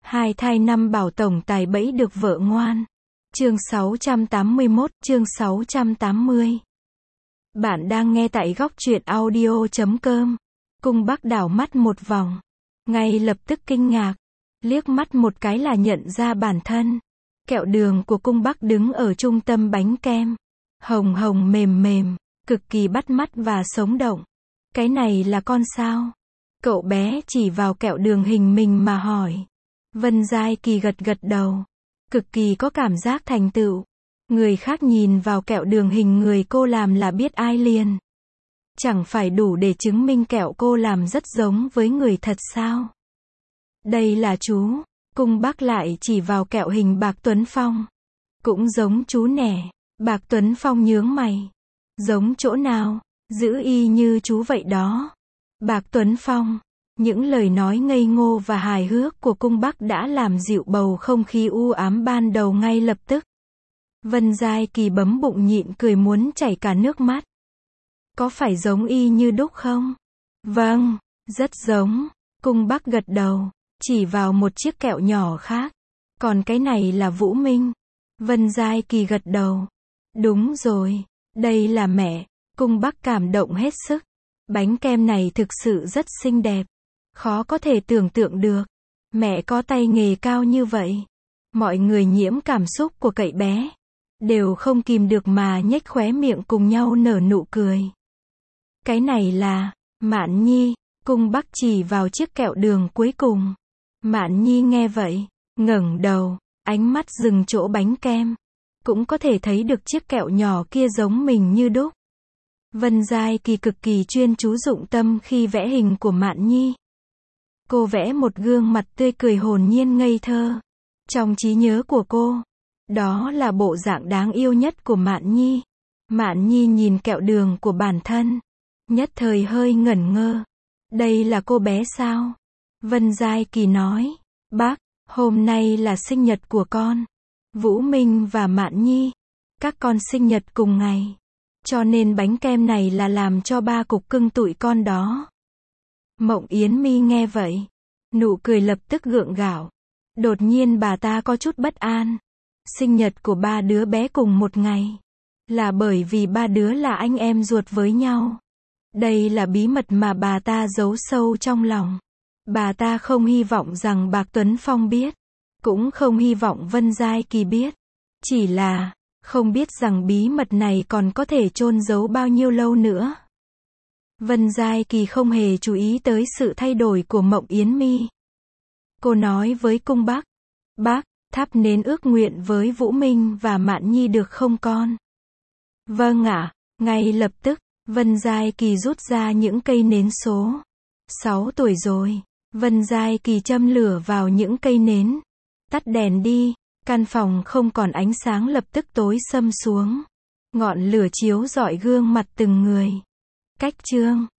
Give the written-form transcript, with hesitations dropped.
Hai thai năm bảo tổng tài bẫy được vợ ngoan. Chương 681, chương 680. Bạn đang nghe tại góc truyện audio.com. Cung Bắc đảo mắt một vòng. Ngay lập tức kinh ngạc. Liếc mắt một cái là nhận ra bản thân. Kẹo đường của Cung Bắc đứng ở trung tâm bánh kem. Hồng hồng mềm mềm, cực kỳ bắt mắt và sống động. Cái này là con sao? Cậu bé chỉ vào kẹo đường hình mình mà hỏi. Vân Giai Kỳ gật gật đầu. Cực kỳ có cảm giác thành tựu. Người khác nhìn vào kẹo đường hình người cô làm là biết ai liền. Chẳng phải đủ để chứng minh kẹo cô làm rất giống với người thật sao? Đây là chú. Cung Bắc lại chỉ vào kẹo hình Bạc Tuấn Phong. Cũng giống chú nè. Bạc Tuấn Phong nhướng mày. Giống chỗ nào? Giữ y như chú vậy đó. Bạc Tuấn Phong. Những lời nói ngây ngô và hài hước của Cung Bắc đã làm dịu bầu không khí u ám ban đầu ngay lập tức. Vân Giai Kỳ bấm bụng nhịn cười muốn chảy cả nước mắt. Có phải giống y như đúc không? Vâng, rất giống. Cung Bắc gật đầu, chỉ vào một chiếc kẹo nhỏ khác. Còn cái này là Vũ Minh. Vân Giai Kỳ gật đầu. Đúng rồi, đây là mẹ. Cung Bắc cảm động hết sức. Bánh kem này thực sự rất xinh đẹp. Khó có thể tưởng tượng được. Mẹ có tay nghề cao như vậy. Mọi người nhiễm cảm xúc của cậy bé. Đều không kìm được mà nhếch khóe miệng cùng nhau nở nụ cười. Cái này là Mạn Nhi. Cung Bắc chỉ vào chiếc kẹo đường cuối cùng. Mạn Nhi nghe vậy, ngẩng đầu, ánh mắt dừng chỗ bánh kem. Cũng có thể thấy được chiếc kẹo nhỏ kia giống mình như đúc. Vân Giai Kỳ cực kỳ chuyên chú dụng tâm khi vẽ hình của Mạn Nhi. Cô vẽ một gương mặt tươi cười hồn nhiên ngây thơ. Trong trí nhớ của cô, đó là bộ dạng đáng yêu nhất của Mạn Nhi. Mạn Nhi nhìn kẹo đường của bản thân, nhất thời hơi ngẩn ngơ. Đây là cô bé sao? Vân Giai Kỳ nói, bác, hôm nay là sinh nhật của con. Vũ Minh và Mạn Nhi, các con sinh nhật cùng ngày. Cho nên bánh kem này là làm cho ba cục cưng tụi con đó. Mộng Yến Mi nghe vậy, nụ cười lập tức gượng gạo. Đột nhiên bà ta có chút bất an. Sinh nhật của ba đứa bé cùng một ngày. Là bởi vì ba đứa là anh em ruột với nhau. Đây là bí mật mà bà ta giấu sâu trong lòng. Bà ta không hy vọng rằng Bạc Tuấn Phong biết. Cũng không hy vọng Vân Giai Kỳ biết. Chỉ là, không biết rằng bí mật này còn có thể chôn giấu bao nhiêu lâu nữa. Vân Giai Kỳ không hề chú ý tới sự thay đổi của Mộng Yến Mi. Cô nói với Cung Bắc, bác, thắp nến ước nguyện với Vũ Minh và Mạn Nhi được không con? Vâng ạ. Ngay lập tức, Vân Giai Kỳ rút ra những cây nến số 6 tuổi rồi. Vân Giai Kỳ châm lửa vào những cây nến. Tắt đèn đi. Căn phòng không còn ánh sáng lập tức tối sầm xuống. Ngọn lửa chiếu rọi gương mặt từng người. Cách chương